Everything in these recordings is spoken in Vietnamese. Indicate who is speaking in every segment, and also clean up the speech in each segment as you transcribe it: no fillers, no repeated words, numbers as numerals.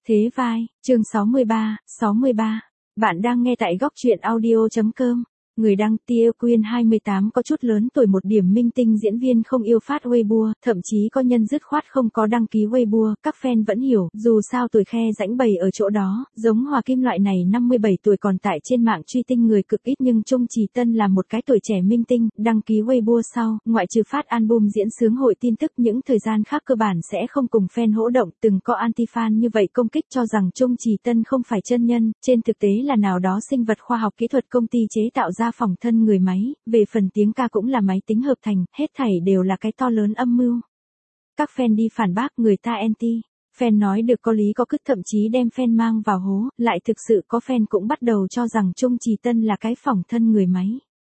Speaker 1: Thế vai, chương 63. Bạn đang nghe tại góc truyện audio.com. Người đăng Tia Quyên 28 có chút lớn tuổi, một điểm minh tinh diễn viên không yêu phát Weibo, thậm chí có nhân dứt khoát không có đăng ký Weibo, các fan vẫn hiểu, dù sao tuổi khe rãnh bầy ở chỗ đó, giống Hòa Kim loại này 57 tuổi còn tại trên mạng truy tinh người cực ít, nhưng Chung Trì Tân là một cái tuổi trẻ minh tinh, đăng ký Weibo sau, ngoại trừ phát album diễn sướng hội tin tức, những thời gian khác cơ bản sẽ không cùng fan hỗ động, từng có anti-fan như vậy công kích cho rằng Chung Trì Tân không phải chân nhân, trên thực tế là nào đó sinh vật khoa học kỹ thuật công ty chế tạo ra phòng thân người máy, về phần tiếng ca cũng là máy tính hợp thành, hết thảy đều là cái to lớn âm mưu. Các fan đi phản bác người ta anti. Fan nói được có lý có cứ, thậm chí đem fan mang vào hố, lại thực sự có fan cũng bắt đầu cho rằng Chung Trì Tân là cái phòng thân người máy.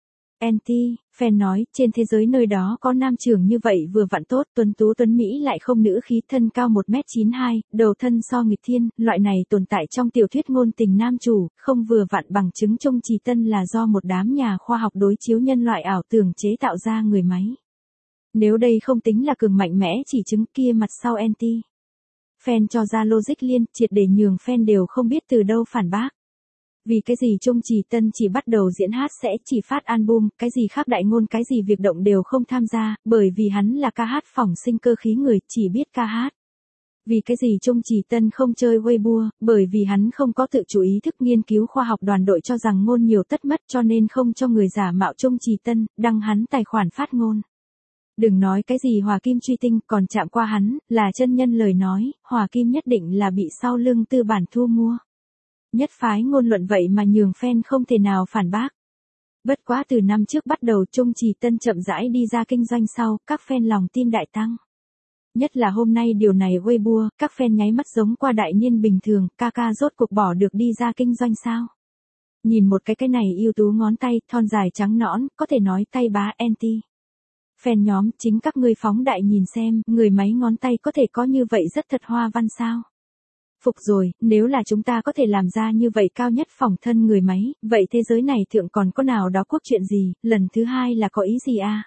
Speaker 1: Anti, fan nói, trên thế giới nơi đó có nam trưởng như vậy vừa vặn tốt, tuấn tú tuấn Mỹ lại không nữ khí, thân cao 1m92, đầu thân so nghịch thiên, loại này tồn tại trong tiểu thuyết ngôn tình nam chủ, không vừa vặn bằng chứng Chung Trì Tân là do một đám nhà khoa học đối chiếu nhân loại ảo tưởng chế tạo ra người máy. Nếu đây không tính là cường mạnh mẽ chỉ chứng kia mặt sau anti. Fan cho ra logic liên, triệt để nhường fan đều không biết từ đâu phản bác. Vì cái gì Chung Trì Tân chỉ bắt đầu diễn hát sẽ chỉ phát album, cái gì khác đại ngôn, cái gì việc động đều không tham gia, bởi vì hắn là ca hát phỏng sinh cơ khí người, chỉ biết ca hát. Vì cái gì Chung Trì Tân không chơi Weibo, bởi vì hắn không có tự chủ ý thức nghiên cứu khoa học, đoàn đội cho rằng ngôn nhiều tất mất cho nên không cho người giả mạo Chung Trì Tân, đăng hắn tài khoản phát ngôn. Đừng nói cái gì Hòa Kim truy tinh, còn chạm qua hắn, là chân nhân lời nói, Hòa Kim nhất định là bị sau lưng tư bản thu mua. Nhất phái ngôn luận vậy mà nhường fan không thể nào phản bác. Bất quá từ năm trước bắt đầu Chung Trì Tân chậm rãi đi ra kinh doanh sau, các fan lòng tin đại tăng. Nhất là hôm nay điều này Weibo, các fan nháy mắt giống qua đại niên bình thường, ca rốt cuộc bỏ được đi ra kinh doanh sao. Nhìn một cái này ưu tú ngón tay, thon dài trắng nõn, có thể nói tay bá anti. Fan nhóm, chính các ngươi phóng đại nhìn xem, người máy ngón tay có thể có như vậy rất thật hoa văn sao. Phục rồi, nếu là chúng ta có thể làm ra như vậy cao nhất phòng thân người máy, vậy thế giới này thượng còn có nào đó quốc chuyện gì, lần thứ hai là có ý gì à?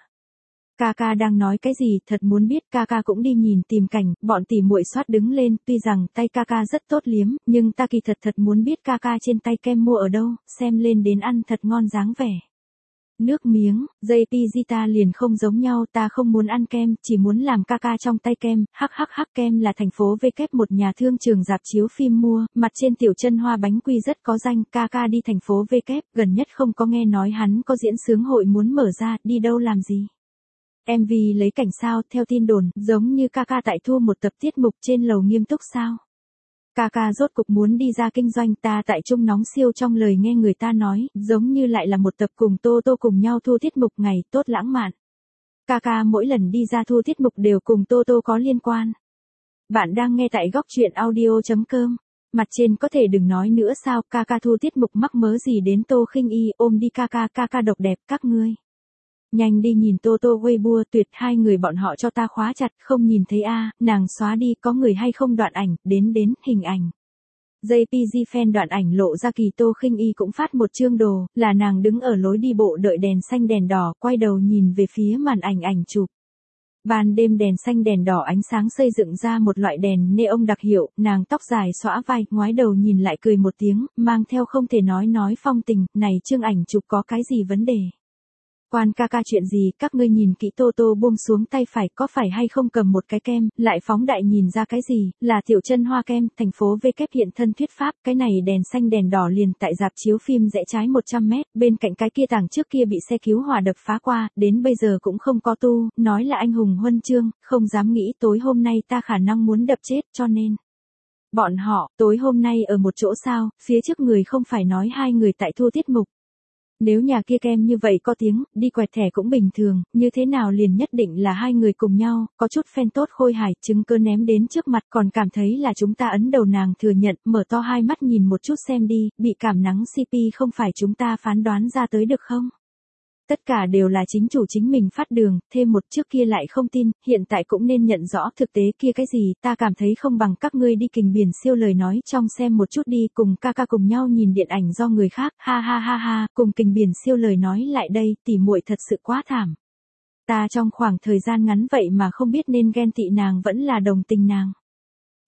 Speaker 1: Ca đang nói cái gì, thật muốn biết, ca cũng đi nhìn tìm cảnh, bọn tỉ muội soát đứng lên, tuy rằng tay ca rất tốt liếm, nhưng ta kỳ thật muốn biết ca trên tay kem mua ở đâu, xem lên đến ăn thật ngon dáng vẻ. Nước miếng, JPG ta liền không giống nhau, ta không muốn ăn kem, chỉ muốn làm ca trong tay kem, kem là thành phố V một nhà thương trường rạp chiếu phim mua, mặt trên tiểu chân hoa bánh quy rất có danh, ca đi thành phố V gần nhất không có nghe nói hắn có diễn sướng hội muốn mở ra, đi đâu làm gì. MV lấy cảnh sao, theo tin đồn, giống như ca tại thu một tập tiết mục trên lầu nghiêm túc sao. Ca rốt cục muốn đi ra kinh doanh, ta tại Trung Nóng Siêu trong lời nghe người ta nói, giống như lại là một tập cùng Tô cùng nhau thu tiết mục ngày tốt lãng mạn. Ca mỗi lần đi ra thu tiết mục đều cùng Tô có liên quan. Bạn đang nghe tại góc truyện audio.com. Mặt trên có thể đừng nói nữa sao, ca thu tiết mục mắc mớ gì đến Tô Khinh Y, ôm đi ca độc đẹp các ngươi. Nhanh đi nhìn Tô Weibo, tuyệt, hai người bọn họ cho ta khóa chặt, không nhìn thấy a, nàng xóa đi, có người hay không đoạn ảnh, đến hình ảnh. JPG fan đoạn ảnh lộ ra kỳ Tô Khinh Y cũng phát một chương đồ, là nàng đứng ở lối đi bộ đợi đèn xanh đèn đỏ, quay đầu nhìn về phía màn ảnh chụp. Ban đêm đèn xanh đèn đỏ ánh sáng xây dựng ra một loại đèn neon đặc hiệu, nàng tóc dài xõa vai, ngoái đầu nhìn lại cười một tiếng, mang theo không thể nói phong tình, này chương ảnh chụp có cái gì vấn đề. Quan ca chuyện gì, các ngươi nhìn kỹ Tô buông xuống tay phải, có phải hay không cầm một cái kem, lại phóng đại nhìn ra cái gì, là tiểu chân hoa kem, thành phố V hiện thân thuyết pháp, cái này đèn xanh đèn đỏ liền tại rạp chiếu phim rẽ trái 100 mét, bên cạnh cái kia tảng trước kia bị xe cứu hỏa đập phá qua, đến bây giờ cũng không có tu, nói là anh hùng huân chương, không dám nghĩ tối hôm nay ta khả năng muốn đập chết, cho nên. Bọn họ, tối hôm nay ở một chỗ sao, phía trước người không phải nói hai người tại thu tiết mục. Nếu nhà kia kem như vậy có tiếng, đi quẹt thẻ cũng bình thường, như thế nào liền nhất định là hai người cùng nhau, có chút fan tốt khôi hài, chứng cứ ném đến trước mặt còn cảm thấy là chúng ta ấn đầu nàng thừa nhận, mở to hai mắt nhìn một chút xem đi, bị cảm nắng CP không phải chúng ta phán đoán ra tới được không? Tất cả đều là chính chủ chính mình phát đường, thêm một trước kia lại không tin, hiện tại cũng nên nhận rõ thực tế kia cái gì, ta cảm thấy không bằng các ngươi đi Kình Biển Siêu lời nói trong xem một chút đi, cùng ca cùng nhau nhìn điện ảnh do người khác, ha, cùng Kình Biển Siêu lời nói lại đây, tỉ muội thật sự quá thảm. Ta trong khoảng thời gian ngắn vậy mà không biết nên ghen tị nàng vẫn là đồng tình nàng.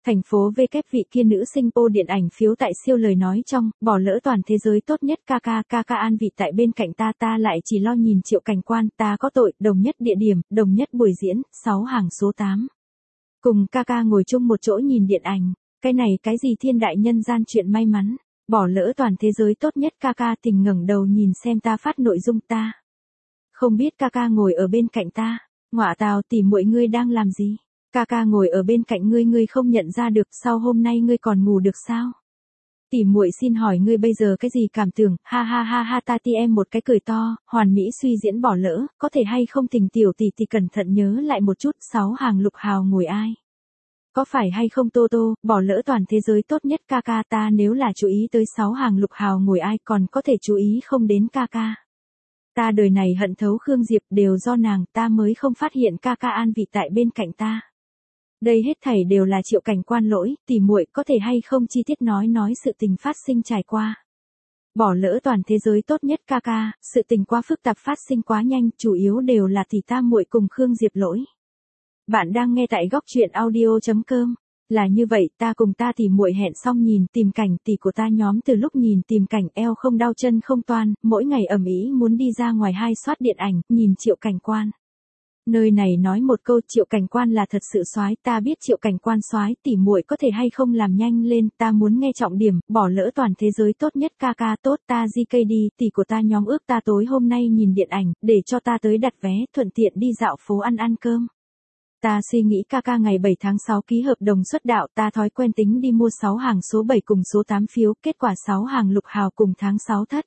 Speaker 1: Thành phố V kép vị kia nữ sinh ô điện ảnh phiếu tại siêu lời nói trong, bỏ lỡ toàn thế giới tốt nhất ca an vị tại bên cạnh ta lại chỉ lo nhìn Triệu Cảnh Quan, ta có tội, đồng nhất địa điểm, đồng nhất buổi diễn, 6 hàng số 8. Cùng ca ngồi chung một chỗ nhìn điện ảnh, cái này cái gì thiên đại nhân gian chuyện may mắn, bỏ lỡ toàn thế giới tốt nhất ca tình ngẩng đầu nhìn xem ta phát nội dung ta. Không biết ca ngồi ở bên cạnh ta, ngọa tào tỉ muội ngươi đang làm gì? Ca ngồi ở bên cạnh ngươi không nhận ra được, sao hôm nay ngươi còn ngủ được sao? Tỉ muội xin hỏi ngươi bây giờ cái gì cảm tưởng, ha ta ti em một cái cười to, hoàn mỹ suy diễn bỏ lỡ, có thể hay không tình tiểu tỷ cẩn thận nhớ lại một chút, 6 hàng Lục Hào ngồi ai? Có phải hay không Tô, bỏ lỡ toàn thế giới tốt nhất ca ta nếu là chú ý tới 6 hàng Lục Hào ngồi ai còn có thể chú ý không đến ca. Ta đời này hận thấu Khương Diệp đều do nàng, ta mới không phát hiện ca an vị tại bên cạnh ta. Đây hết thảy đều là Triệu Cảnh Quan lỗi, tỉ muội có thể hay không chi tiết nói sự tình phát sinh trải qua. Bỏ lỡ toàn thế giới tốt nhất ca, sự tình quá phức tạp phát sinh quá nhanh, chủ yếu đều là tỷ ta muội cùng Khương Diệp lỗi. Bạn đang nghe tại góc truyện audio.com. Là như vậy, ta cùng ta tỉ muội hẹn xong nhìn tìm cảnh, tỷ của ta nhóm từ lúc nhìn tìm cảnh eo không đau chân không toan, mỗi ngày ầm ĩ muốn đi ra ngoài hai soát điện ảnh, nhìn Triệu Cảnh Quan. Nơi này nói một câu Triệu Cảnh Quan là thật sự soái, ta biết Triệu Cảnh Quan soái, tỉ muội có thể hay không làm nhanh lên, ta muốn nghe trọng điểm, bỏ lỡ toàn thế giới tốt nhất ca tốt, ta GK đi, tỷ của ta nhóm ước ta tối hôm nay nhìn điện ảnh, để cho ta tới đặt vé, thuận tiện đi dạo phố ăn cơm. Ta suy nghĩ ca ngày 7 tháng 6 ký hợp đồng xuất đạo, ta thói quen tính đi mua 6 hàng số 7 cùng số 8 phiếu, kết quả 6 hàng Lục Hào cùng tháng 6 thất.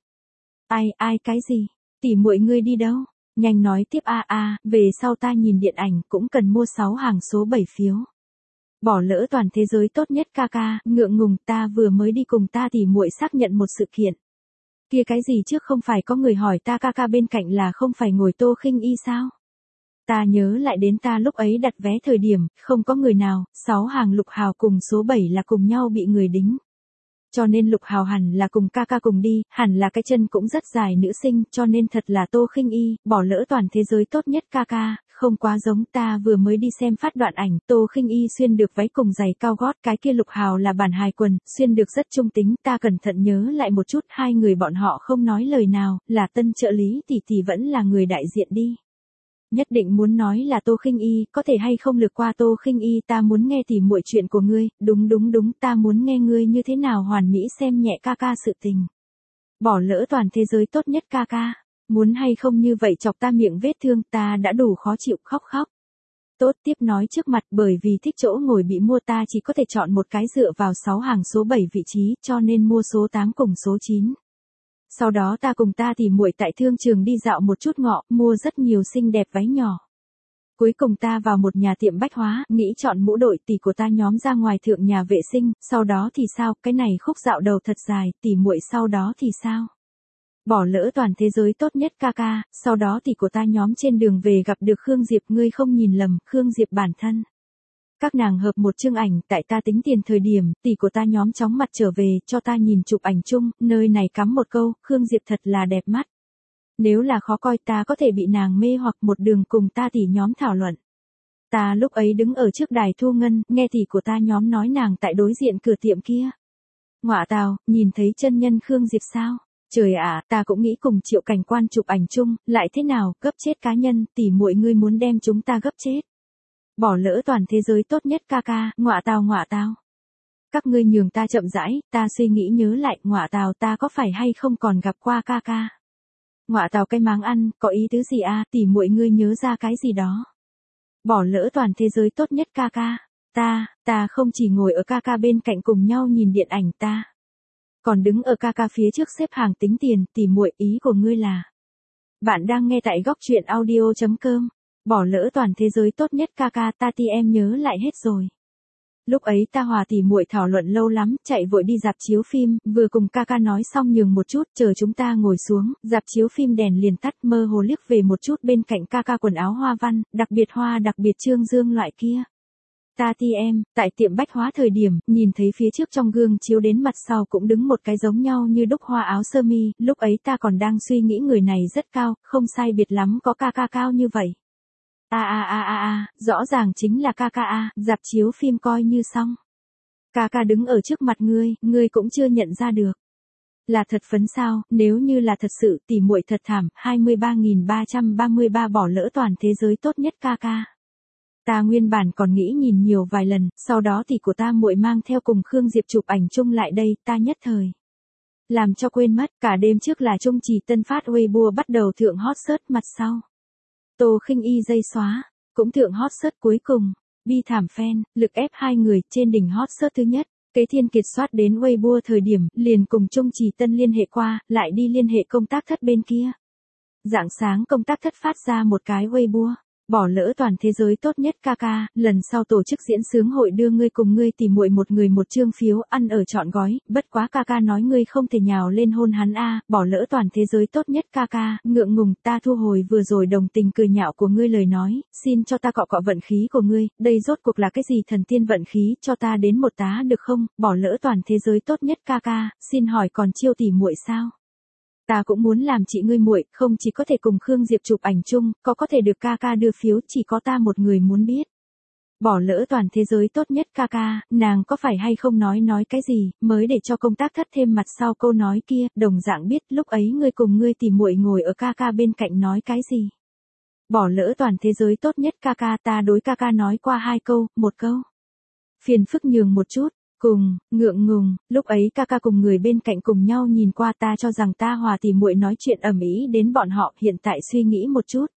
Speaker 1: Ai cái gì? Tỉ muội ngươi đi đâu? Nhanh nói tiếp về sau ta nhìn điện ảnh cũng cần mua 6 hàng số 7 phiếu. Bỏ lỡ toàn thế giới tốt nhất ca, ngượng ngùng, ta vừa mới đi cùng ta tỉ muội xác nhận một sự kiện. Kia cái gì trước không phải có người hỏi ta ca bên cạnh là không phải ngồi Tô Khinh Y sao? Ta nhớ lại đến ta lúc ấy đặt vé thời điểm, không có người nào, 6 hàng Lục Hào cùng số 7 là cùng nhau bị người đính. Cho nên Lục Hào hẳn là cùng ca cùng đi, hẳn là cái chân cũng rất dài nữ sinh, cho nên thật là Tô Khinh Y, bỏ lỡ toàn thế giới tốt nhất ca, không quá giống ta vừa mới đi xem phát đoạn ảnh, Tô Khinh Y xuyên được váy cùng giày cao gót, cái kia Lục Hào là bản hài quần, xuyên được rất trung tính, ta cẩn thận nhớ lại một chút, hai người bọn họ không nói lời nào, là tân trợ lý tỷ vẫn là người đại diện đi. Nhất định muốn nói là Tô Khinh Y, có thể hay không lược qua Tô Khinh Y, ta muốn nghe tỉ muội chuyện của ngươi, đúng, ta muốn nghe ngươi như thế nào hoàn mỹ xem nhẹ ca sự tình. Bỏ lỡ toàn thế giới tốt nhất ca, muốn hay không như vậy chọc ta miệng vết thương, ta đã đủ khó chịu khóc. Tốt tiếp nói trước mặt bởi vì thích chỗ ngồi bị mua ta chỉ có thể chọn một cái dựa vào 6 hàng số 7 vị trí, cho nên mua số 8 cùng số 9. Sau đó ta cùng ta tỉ muội tại thương trường đi dạo một chút ngọ, mua rất nhiều xinh đẹp váy nhỏ. Cuối cùng ta vào một nhà tiệm bách hóa, nghĩ chọn mũ đội, tỷ của ta nhóm ra ngoài thượng nhà vệ sinh, sau đó thì sao, cái này khúc dạo đầu thật dài, tỉ muội sau đó thì sao? Bỏ lỡ toàn thế giới tốt nhất ca, sau đó tỷ của ta nhóm trên đường về gặp được Khương Diệp, ngươi không nhìn lầm, Khương Diệp bản thân. Các nàng hợp một chương ảnh, tại ta tính tiền thời điểm, tỷ của ta nhóm chóng mặt trở về, cho ta nhìn chụp ảnh chung, nơi này cắm một câu, Khương Diệp thật là đẹp mắt. Nếu là khó coi ta có thể bị nàng mê hoặc một đường cùng ta tỷ nhóm thảo luận. Ta lúc ấy đứng ở trước đài thu ngân, nghe tỷ của ta nhóm nói nàng tại đối diện cửa tiệm kia. Ngọa tào, nhìn thấy chân nhân Khương Diệp sao? Trời ạ, ta cũng nghĩ cùng Triệu Cảnh Quan chụp ảnh chung, lại thế nào, gấp chết cá nhân, tỷ muội ngươi muốn đem chúng ta gấp chết. Bỏ lỡ toàn thế giới tốt nhất ca, ngọa tào. Các ngươi nhường ta chậm rãi, ta suy nghĩ nhớ lại, ngọa tào ta có phải hay không còn gặp qua ca. Ngọa tào cái máng ăn, có ý tứ gì tỉ muội ngươi nhớ ra cái gì đó. Bỏ lỡ toàn thế giới tốt nhất ca. Ta không chỉ ngồi ở ca bên cạnh cùng nhau nhìn điện ảnh ta. Còn đứng ở ca phía trước xếp hàng tính tiền, tỉ muội ý của ngươi là. Bạn đang nghe tại góc truyện audio.com. Bỏ lỡ toàn thế giới tốt nhất ca ta ti em nhớ lại hết rồi. Lúc ấy ta hòa tỉ muội thảo luận lâu lắm, chạy vội đi rạp chiếu phim, vừa cùng ca nói xong nhường một chút, chờ chúng ta ngồi xuống, rạp chiếu phim đèn liền tắt, mơ hồ liếc về một chút bên cạnh ca quần áo hoa văn, đặc biệt hoa đặc biệt trương dương loại kia. Ta ti em, tại tiệm bách hóa thời điểm, nhìn thấy phía trước trong gương chiếu đến mặt sau cũng đứng một cái giống nhau như đúc hoa áo sơ mi, lúc ấy ta còn đang suy nghĩ người này rất cao, không sai biệt lắm có ca cao như vậy. Rõ ràng chính là ca rạp chiếu phim coi như xong. Ca ca đứng ở trước mặt ngươi cũng chưa nhận ra được. Là thật phấn sao, nếu như là thật sự tỉ muội thật thảm, 23.333 bỏ lỡ toàn thế giới tốt nhất ca ca. Ta nguyên bản còn nghĩ nhìn nhiều vài lần, sau đó tỷ của ta muội mang theo cùng Khương Diệp chụp ảnh chung lại đây, ta nhất thời làm cho quên mất, cả đêm trước là Trung Trì Tân phát Weibo bắt đầu thượng hot search mặt sau. Tô Khinh Y dây xóa, cũng thượng hot search cuối cùng, bi thảm fan, lực ép hai người trên đỉnh hot search thứ nhất. Kế Thiên Kiệt soát đến Weibo thời điểm, liền cùng Trung Trì Tân liên hệ qua, lại đi liên hệ công tác thất bên kia. Rạng sáng công tác thất phát ra một cái Weibo. Bỏ lỡ toàn thế giới tốt nhất ca ca, lần sau tổ chức diễn sướng hội đưa ngươi cùng ngươi tỉ muội một người một chương phiếu ăn ở trọn gói, bất quá ca ca nói ngươi không thể nhào lên hôn hắn a, bỏ lỡ toàn thế giới tốt nhất ca ca, ngượng ngùng, ta thu hồi vừa rồi đồng tình cười nhạo của ngươi lời nói, xin cho ta cọ cọ vận khí của ngươi, đây rốt cuộc là cái gì thần tiên vận khí, cho ta đến một tá được không, bỏ lỡ toàn thế giới tốt nhất ca ca, xin hỏi còn chiêu tỉ muội sao? Ta cũng muốn làm chị ngươi muội, không chỉ có thể cùng Khương Diệp chụp ảnh chung, có thể được ca ca đưa phiếu, chỉ có ta một người muốn biết. Bỏ lỡ toàn thế giới tốt nhất ca ca, nàng có phải hay không nói cái gì, mới để cho công tác thất thêm mặt sau câu nói kia, đồng dạng biết lúc ấy ngươi cùng ngươi tỉ muội ngồi ở ca ca bên cạnh nói cái gì. Bỏ lỡ toàn thế giới tốt nhất ca ca, ta đối ca ca nói qua 2 câu, 1 câu. Phiền phức nhường một chút. Cùng, ngượng ngùng, lúc ấy ca ca cùng người bên cạnh cùng nhau nhìn qua, ta cho rằng ta hòa tỉ muội nói chuyện ầm ĩ đến bọn họ, hiện tại suy nghĩ một chút.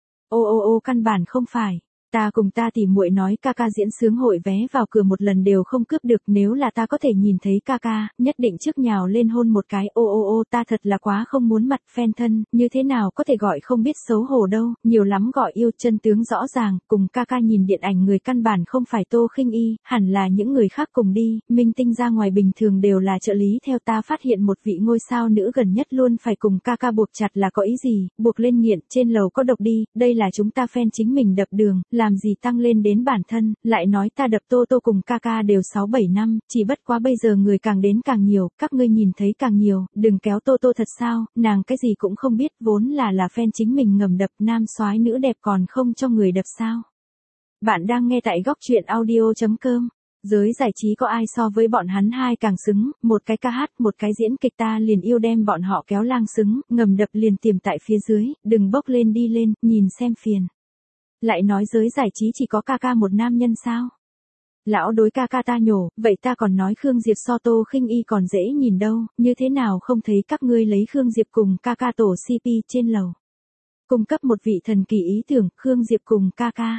Speaker 1: Ô căn bản không phải. Ta cùng ta tỉ muội nói ca ca diễn sướng hội vé vào cửa một lần đều không cướp được, nếu là ta có thể nhìn thấy ca ca, nhất định trước nhào lên hôn một cái. Ô ta thật là quá không muốn mặt fan thân, như thế nào có thể gọi không biết xấu hổ đâu, nhiều lắm gọi yêu, chân tướng rõ ràng, cùng ca ca nhìn điện ảnh người căn bản không phải Tô Khinh Y, hẳn là những người khác cùng đi, minh tinh ra ngoài bình thường đều là trợ lý, theo ta phát hiện một vị ngôi sao nữ gần nhất luôn phải cùng ca ca buộc chặt là có ý gì, buộc lên nghiện, trên lầu có độc đi, đây là chúng ta fan chính mình đập đường, làm gì tăng lên đến bản thân, lại nói ta đập Tô Tô cùng ca ca đều 6-7 năm, chỉ bất quá bây giờ người càng đến càng nhiều, các ngươi nhìn thấy càng nhiều, đừng kéo Tô Tô thật sao, nàng cái gì cũng không biết, vốn là fan chính mình ngầm đập, nam soái nữ đẹp còn không cho người đập sao. Bạn đang nghe tại góc truyện audio.com. Giới giải trí có ai so với bọn hắn hai càng xứng, một cái ca hát, một cái diễn kịch, ta liền yêu đem bọn họ kéo lang xứng, ngầm đập liền tiềm tại phía dưới, đừng bốc lên đi lên, nhìn xem phiền. Lại nói giới giải trí chỉ có ca ca một nam nhân sao? Lão đối ca ca ta nhổ, vậy ta còn nói Khương Diệp so Tô Khinh Y còn dễ nhìn đâu, như thế nào không thấy các ngươi lấy Khương Diệp cùng ca ca tổ CP trên lầu. Cung cấp một vị thần kỳ ý tưởng, Khương Diệp cùng ca ca.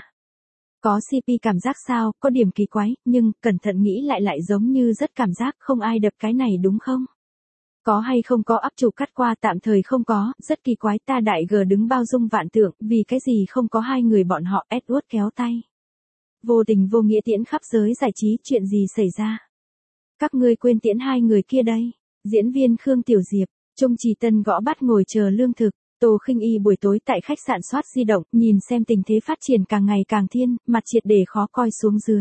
Speaker 1: Có CP cảm giác sao, có điểm kỳ quái, nhưng cẩn thận nghĩ lại giống như rất cảm giác không ai đập cái này đúng không? Có hay không có áp chủ cắt qua, tạm thời không có, rất kỳ quái, ta đại G đứng bao dung vạn tượng, vì cái gì không có hai người bọn họ Edward kéo tay. Vô tình vô nghĩa tiễn khắp giới giải trí, chuyện gì xảy ra? Các ngươi quên tiễn hai người kia đây. Diễn viên Khương Tiểu Diệp, Trung Trì Tân gõ bát ngồi chờ lương thực. Tô Khinh Y buổi tối tại khách sạn soát di động, nhìn xem tình thế phát triển càng ngày càng thiên, mặt triệt để khó coi xuống dưới.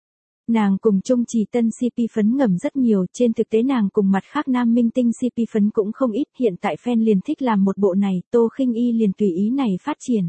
Speaker 1: Nàng cùng Trung Trì Tân CP phấn ngầm rất nhiều, trên thực tế nàng cùng mặt khác nam minh tinh CP phấn cũng không ít, hiện tại fan liền thích làm một bộ này, Tô Khinh Y liền tùy ý này phát triển.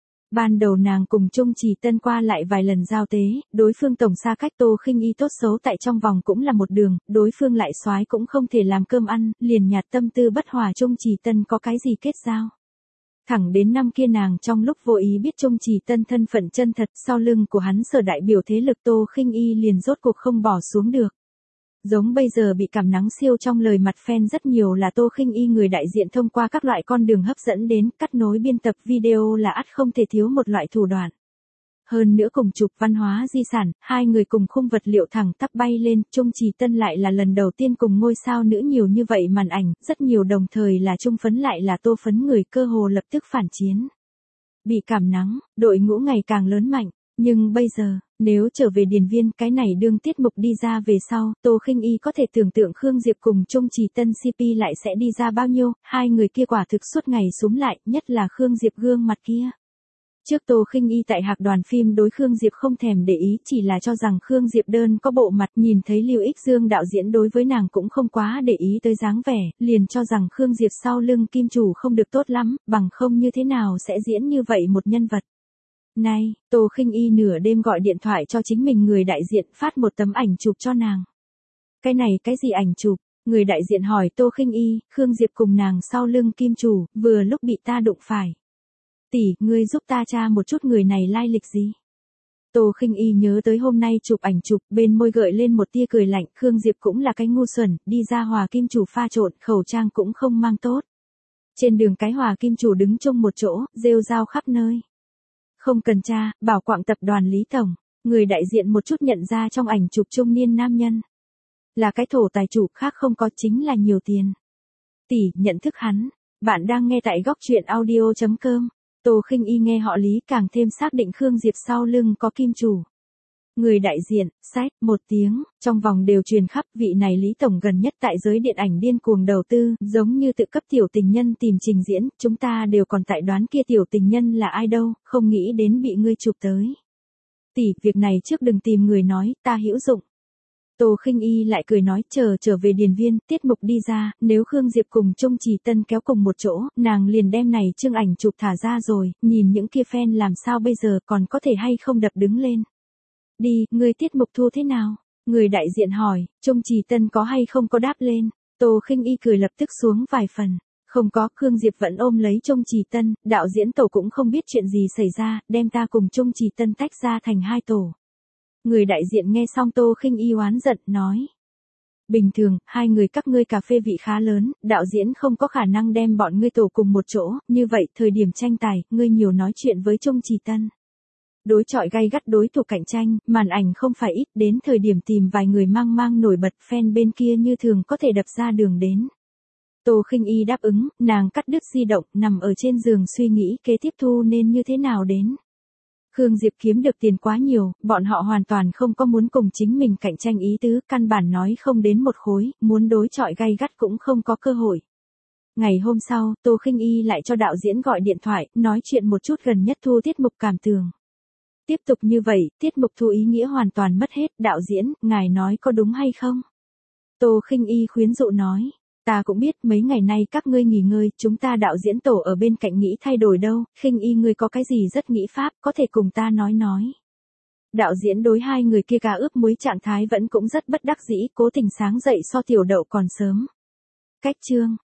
Speaker 1: Ban đầu nàng cùng Trung Trì Tân qua lại vài lần giao tế, đối phương tổng xa cách, Tô Khinh Y tốt xấu tại trong vòng cũng là một đường, đối phương lại soái cũng không thể làm cơm ăn, liền nhạt tâm tư bất hòa Trung Trì Tân có cái gì kết giao. Thẳng đến năm kia nàng trong lúc vô ý biết Trung Trì Tân thân phận chân thật, sau lưng của hắn sở đại biểu thế lực Tô Khinh Y liền rốt cuộc không bỏ xuống được. Giống bây giờ bị cảm nắng siêu trong lời mặt fan rất nhiều là Tô Khinh Y người đại diện thông qua các loại con đường hấp dẫn đến, cắt nối biên tập video là ắt không thể thiếu một loại thủ đoạn. Hơn nữa cùng chụp văn hóa di sản, hai người cùng khung vật liệu thẳng tắp bay lên, Trung Trì Tân lại là lần đầu tiên cùng ngôi sao nữ nhiều như vậy màn ảnh, rất nhiều đồng thời là Trung phấn lại là Tô phấn người cơ hồ lập tức phản chiến. Bị cảm nắng, đội ngũ ngày càng lớn mạnh, nhưng bây giờ, nếu trở về điền viên, cái này đương tiết mục đi ra về sau, Tô Khinh Y có thể tưởng tượng Khương Diệp cùng Trung Trì Tân CP lại sẽ đi ra bao nhiêu, hai người kia quả thực suốt ngày súm lại, nhất là Khương Diệp gương mặt kia. Trước Tô Khinh Y tại hạc đoàn phim đối Khương Diệp không thèm để ý, chỉ là cho rằng Khương Diệp đơn có bộ mặt, nhìn thấy Lưu Ích Dương đạo diễn đối với nàng cũng không quá để ý tới dáng vẻ, liền cho rằng Khương Diệp sau lưng kim chủ không được tốt lắm, bằng không như thế nào sẽ diễn như vậy một nhân vật. Nay, Tô Khinh Y nửa đêm gọi điện thoại cho chính mình người đại diện, phát một tấm ảnh chụp cho nàng. Cái này cái gì ảnh chụp? Người đại diện hỏi Tô Khinh Y, Khương Diệp cùng nàng sau lưng kim chủ, vừa lúc bị ta đụng phải. Tỷ, ngươi giúp ta tra một chút người này lai lịch gì? Tô Khinh Y nhớ tới hôm nay chụp ảnh chụp, bên môi gợi lên một tia cười lạnh, Khương Diệp cũng là cái ngu xuẩn, đi ra Hòa kim chủ pha trộn, khẩu trang cũng không mang tốt. Trên đường cái Hòa kim chủ đứng chung một chỗ, rêu rao khắp nơi. Không cần tra, bảo quạng tập đoàn Lý Tổng, người đại diện một chút nhận ra trong ảnh chụp trung niên nam nhân. Là cái thổ tài chủ, khác không có, chính là nhiều tiền. Tỷ, nhận thức hắn. Bạn đang nghe tại góc truyện audio.com. Tô Khinh Y nghe họ Lý càng thêm xác định Khương Diệp sau lưng có kim chủ. Người đại diện, sách, một tiếng, trong vòng đều truyền khắp, vị này Lý Tổng gần nhất tại giới điện ảnh điên cuồng đầu tư, giống như tự cấp tiểu tình nhân tìm trình diễn, chúng ta đều còn tại đoán kia tiểu tình nhân là ai đâu, không nghĩ đến bị ngươi chụp tới. Tỷ, việc này trước đừng tìm người nói, ta hữu dụng. Tô Khinh Y lại cười nói, trở về điền viên, tiết mục đi ra, nếu Khương Diệp cùng Trung Trì Tân kéo cùng một chỗ, nàng liền đem này chương ảnh chụp thả ra rồi, nhìn những kia fan làm sao bây giờ còn có thể hay không đập đứng lên. Đi, người tiết mục thu thế nào? Người đại diện hỏi, Trung Trì Tân có hay không có đáp lên. Tô Khinh Y cười lập tức xuống vài phần. Không có, Khương Diệp vẫn ôm lấy Trung Trì Tân, đạo diễn tổ cũng không biết chuyện gì xảy ra, đem ta cùng Trung Trì Tân tách ra thành hai tổ. Người đại diện nghe xong Tô Khinh Y oán giận, nói. Bình thường, hai người các ngươi cà phê vị khá lớn, đạo diễn không có khả năng đem bọn ngươi tổ cùng một chỗ, như vậy, thời điểm tranh tài, ngươi nhiều nói chuyện với Trung Trì Tân. Đối chọi gay gắt đối thủ cạnh tranh, màn ảnh không phải ít, đến thời điểm tìm vài người mang nổi bật, fan bên kia như thường có thể đập ra đường đến. Tô Khinh Y đáp ứng, nàng cắt đứt di động, nằm ở trên giường suy nghĩ kế tiếp thu nên như thế nào đến. Khương Diệp kiếm được tiền quá nhiều, bọn họ hoàn toàn không có muốn cùng chính mình cạnh tranh ý tứ, căn bản nói không đến một khối, muốn đối chọi gay gắt cũng không có cơ hội. Ngày hôm sau, Tô Khinh Y lại cho đạo diễn gọi điện thoại, nói chuyện một chút gần nhất thu tiết mục cảm tường. Tiếp tục như vậy, tiết mục thu ý nghĩa hoàn toàn mất hết, đạo diễn, ngài nói có đúng hay không? Tô Khinh Y khuyến dụ nói. Ta cũng biết mấy ngày nay các ngươi nghỉ ngơi, chúng ta đạo diễn tổ ở bên cạnh nghĩ thay đổi đâu, Khinh Y ngươi có cái gì rất nghĩ pháp, có thể cùng ta nói. Đạo diễn đối hai người kia cá ướp muối trạng thái vẫn cũng rất bất đắc dĩ, cố tình sáng dậy so tiểu đậu còn sớm. Cách chương.